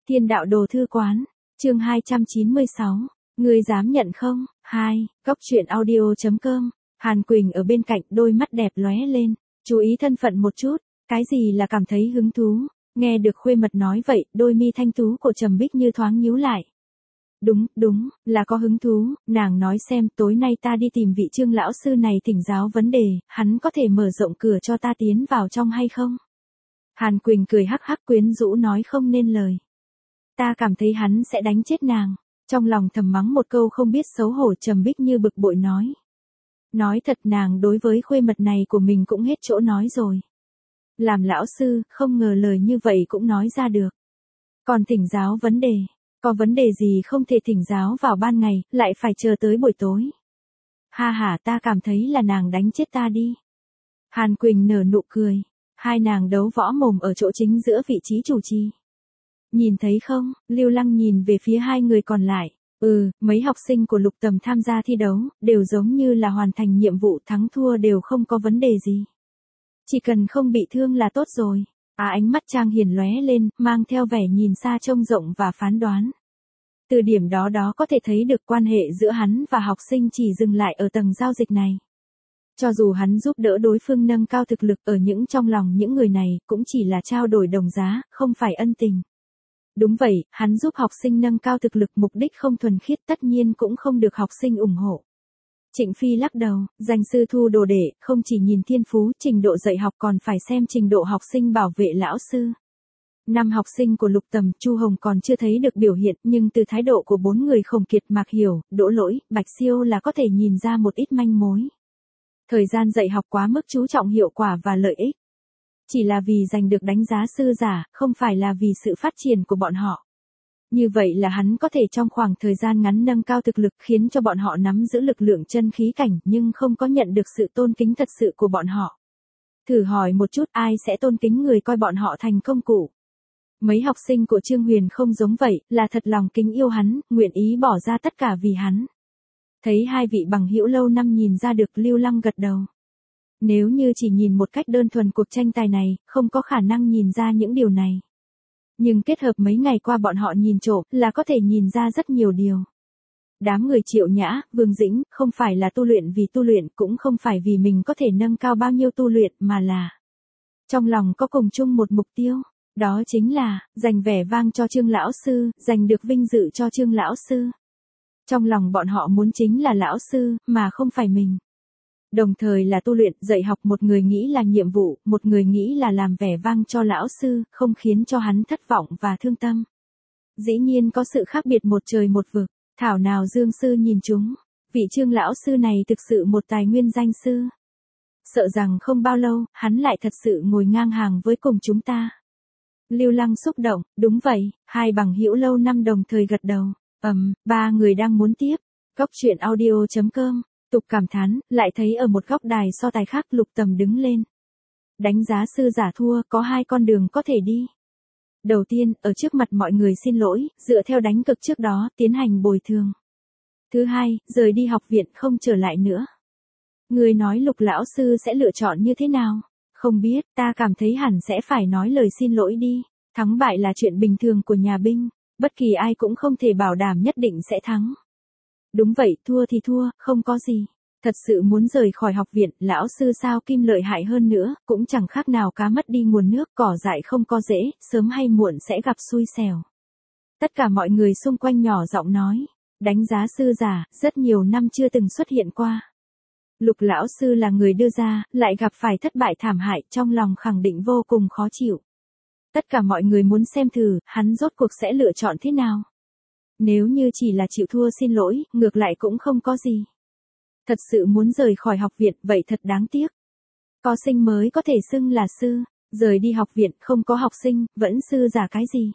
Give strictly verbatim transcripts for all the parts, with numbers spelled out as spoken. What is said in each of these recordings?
Thiên đạo đồ thư quán, chương hai trăm chín mươi sáu, ngươi dám nhận không? hai, Góc truyện audio chấm com, Hàn Quỳnh ở bên cạnh đôi mắt đẹp lóe lên, chú ý thân phận một chút, cái gì là cảm thấy hứng thú, nghe được khuê mật nói vậy, đôi mi thanh tú của Trầm Bích Như thoáng nhíu lại. Đúng, đúng, là có hứng thú, nàng nói xem tối nay ta đi tìm vị Trương lão sư này thỉnh giáo vấn đề, hắn có thể mở rộng cửa cho ta tiến vào trong hay không? Hàn Quỳnh cười hắc hắc quyến rũ nói không nên lời. Ta cảm thấy hắn sẽ đánh chết nàng, trong lòng thầm mắng một câu không biết xấu hổ. Trầm Bích Như bực bội nói. Nói thật nàng đối với khuê mật này của mình cũng hết chỗ nói rồi. Làm lão sư, không ngờ lời như vậy cũng nói ra được. Còn thỉnh giáo vấn đề, có vấn đề gì không thể thỉnh giáo vào ban ngày, lại phải chờ tới buổi tối. Ha ha, ta cảm thấy là nàng đánh chết ta đi. Hàn Quỳnh nở nụ cười, hai nàng đấu võ mồm ở chỗ chính giữa vị trí chủ trì. Nhìn thấy không, Lưu Lăng nhìn về phía hai người còn lại. Ừ, mấy học sinh của Lục Tầm tham gia thi đấu, đều giống như là hoàn thành nhiệm vụ, thắng thua đều không có vấn đề gì. Chỉ cần không bị thương là tốt rồi. À, ánh mắt Trang Hiền lóe lên, mang theo vẻ nhìn xa trông rộng và phán đoán. Từ điểm đó đó có thể thấy được quan hệ giữa hắn và học sinh chỉ dừng lại ở tầng giao dịch này. Cho dù hắn giúp đỡ đối phương nâng cao thực lực, ở những trong lòng những người này, cũng chỉ là trao đổi đồng giá, không phải ân tình. Đúng vậy, hắn giúp học sinh nâng cao thực lực, mục đích không thuần khiết, tất nhiên cũng không được học sinh ủng hộ. Trịnh Phi lắc đầu, danh sư thu đồ đệ, không chỉ nhìn thiên phú, trình độ dạy học còn phải xem trình độ học sinh bảo vệ lão sư. Năm học sinh của Lục Tầm, Chu Hồng còn chưa thấy được biểu hiện, nhưng từ thái độ của bốn người Khổng Kiệt, Mạc Hiểu, Đỗ Lỗi, Bạch Siêu là có thể nhìn ra một ít manh mối. Thời gian dạy học quá mức chú trọng hiệu quả và lợi ích. Chỉ là vì giành được đánh giá sư giả, không phải là vì sự phát triển của bọn họ. Như vậy là hắn có thể trong khoảng thời gian ngắn nâng cao thực lực, khiến cho bọn họ nắm giữ lực lượng chân khí cảnh, nhưng không có nhận được sự tôn kính thật sự của bọn họ. Thử hỏi một chút, ai sẽ tôn kính người coi bọn họ thành công cụ? Mấy học sinh của Trương Huyền không giống vậy, là thật lòng kính yêu hắn, nguyện ý bỏ ra tất cả vì hắn. Thấy hai vị bằng hữu lâu năm nhìn ra được, Lưu Lăng gật đầu. Nếu như chỉ nhìn một cách đơn thuần cuộc tranh tài này, không có khả năng nhìn ra những điều này. Nhưng kết hợp mấy ngày qua bọn họ nhìn trộm, là có thể nhìn ra rất nhiều điều. Đám người Triệu Nhã, Vương Dĩnh, không phải là tu luyện vì tu luyện, cũng không phải vì mình có thể nâng cao bao nhiêu tu luyện, mà là trong lòng có cùng chung một mục tiêu. Đó chính là, giành vẻ vang cho Trương lão sư, giành được vinh dự cho Trương lão sư. Trong lòng bọn họ muốn chính là lão sư, mà không phải mình. Đồng thời là tu luyện, dạy học, một người nghĩ là nhiệm vụ, một người nghĩ là làm vẻ vang cho lão sư, không khiến cho hắn thất vọng và thương tâm. Dĩ nhiên có sự khác biệt một trời một vực, thảo nào Dương sư nhìn chúng, vị Trương lão sư này thực sự một tài nguyên danh sư. Sợ rằng không bao lâu, hắn lại thật sự ngồi ngang hàng với cùng chúng ta. Lưu Lăng xúc động, đúng vậy, hai bằng hữu lâu năm đồng thời gật đầu. Ầm, um, ba người đang muốn tiếp. Góc truyện audio chấm com, tục cảm thán, lại thấy ở một góc đài so tài khác, Lục Tầm đứng lên. Đánh giá sư giả thua, có hai con đường có thể đi. Đầu tiên, ở trước mặt mọi người xin lỗi, dựa theo đánh cực trước đó, tiến hành bồi thường. Thứ hai, rời đi học viện không trở lại nữa. Người nói Lục lão sư sẽ lựa chọn như thế nào? Không biết, ta cảm thấy hẳn sẽ phải nói lời xin lỗi đi. Thắng bại là chuyện bình thường của nhà binh. Bất kỳ ai cũng không thể bảo đảm nhất định sẽ thắng. Đúng vậy, thua thì thua, không có gì. Thật sự muốn rời khỏi học viện, lão sư sao Kim lợi hại hơn nữa, cũng chẳng khác nào cá mất đi nguồn nước, cỏ dại không có rễ, sớm hay muộn sẽ gặp xui xẻo. Tất cả mọi người xung quanh nhỏ giọng nói, đánh giá sư giả, rất nhiều năm chưa từng xuất hiện qua. Lục lão sư là người đưa ra, lại gặp phải thất bại thảm hại, trong lòng khẳng định vô cùng khó chịu. Tất cả mọi người muốn xem thử, hắn rốt cuộc sẽ lựa chọn thế nào. Nếu như chỉ là chịu thua xin lỗi, ngược lại cũng không có gì. Thật sự muốn rời khỏi học viện, vậy thật đáng tiếc. Có sinh mới có thể xưng là sư, rời đi học viện, không có học sinh, vẫn sư giả cái gì.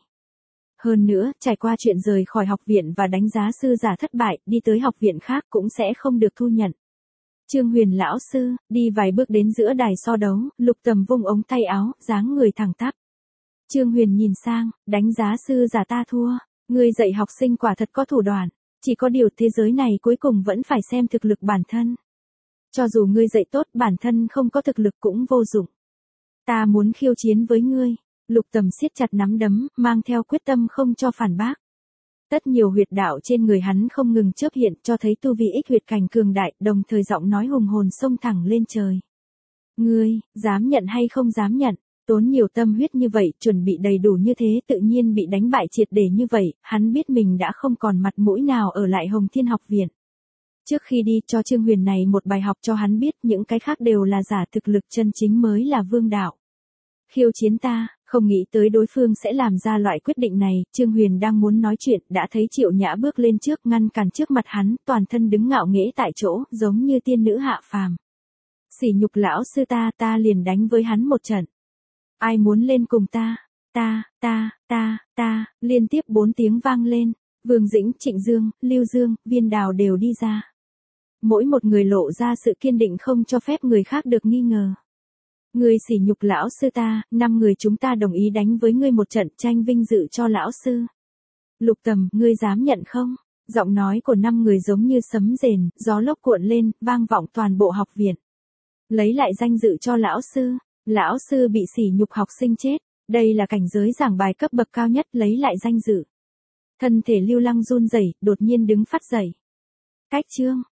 Hơn nữa, trải qua chuyện rời khỏi học viện và đánh giá sư giả thất bại, đi tới học viện khác cũng sẽ không được thu nhận. Trương Huyền lão sư, đi vài bước đến giữa đài so đấu, Lục Tầm vung ống tay áo, dáng người thẳng tắp. Trương Huyền nhìn sang, đánh giá sư giả ta thua, ngươi dạy học sinh quả thật có thủ đoạn, chỉ có điều thế giới này cuối cùng vẫn phải xem thực lực bản thân. Cho dù ngươi dạy tốt, bản thân không có thực lực cũng vô dụng. Ta muốn khiêu chiến với ngươi, Lục Tầm siết chặt nắm đấm, mang theo quyết tâm không cho phản bác. Tất nhiều huyệt đạo trên người hắn không ngừng chớp hiện, cho thấy tu vi ích huyệt cảnh cường đại, đồng thời giọng nói hùng hồn xông thẳng lên trời. Ngươi, dám nhận hay không dám nhận? Tốn nhiều tâm huyết như vậy, chuẩn bị đầy đủ như thế, tự nhiên bị đánh bại triệt để như vậy, hắn biết mình đã không còn mặt mũi nào ở lại Hồng Thiên học viện. Trước khi đi, cho Trương Huyền này một bài học cho hắn biết, những cái khác đều là giả, thực lực chân chính mới là vương đạo. Khiêu chiến ta, không nghĩ tới đối phương sẽ làm ra loại quyết định này, Trương Huyền đang muốn nói chuyện, đã thấy Triệu Nhã bước lên trước, ngăn cản trước mặt hắn, toàn thân đứng ngạo nghễ tại chỗ, giống như tiên nữ hạ phàm. Sỉ nhục lão sư ta, ta liền đánh với hắn một trận. Ai muốn lên cùng ta? Ta, ta, ta, ta, liên tiếp bốn tiếng vang lên, Vương Dĩnh, Trịnh Dương, Lưu Dương, Viên Đào đều đi ra. Mỗi một người lộ ra sự kiên định không cho phép người khác được nghi ngờ. Ngươi sỉ nhục lão sư ta, năm người chúng ta đồng ý đánh với ngươi một trận, tranh vinh dự cho lão sư. Lục Tầm, ngươi dám nhận không? Giọng nói của năm người giống như sấm rền, gió lốc cuộn lên, vang vọng toàn bộ học viện. Lấy lại danh dự cho lão sư. Lão sư bị sỉ nhục học sinh chết. Đây là cảnh giới giảng bài cấp bậc cao nhất, lấy lại danh dự. Thân thể Lưu Lăng run rẩy, đột nhiên đứng phát dậy. Cách chương.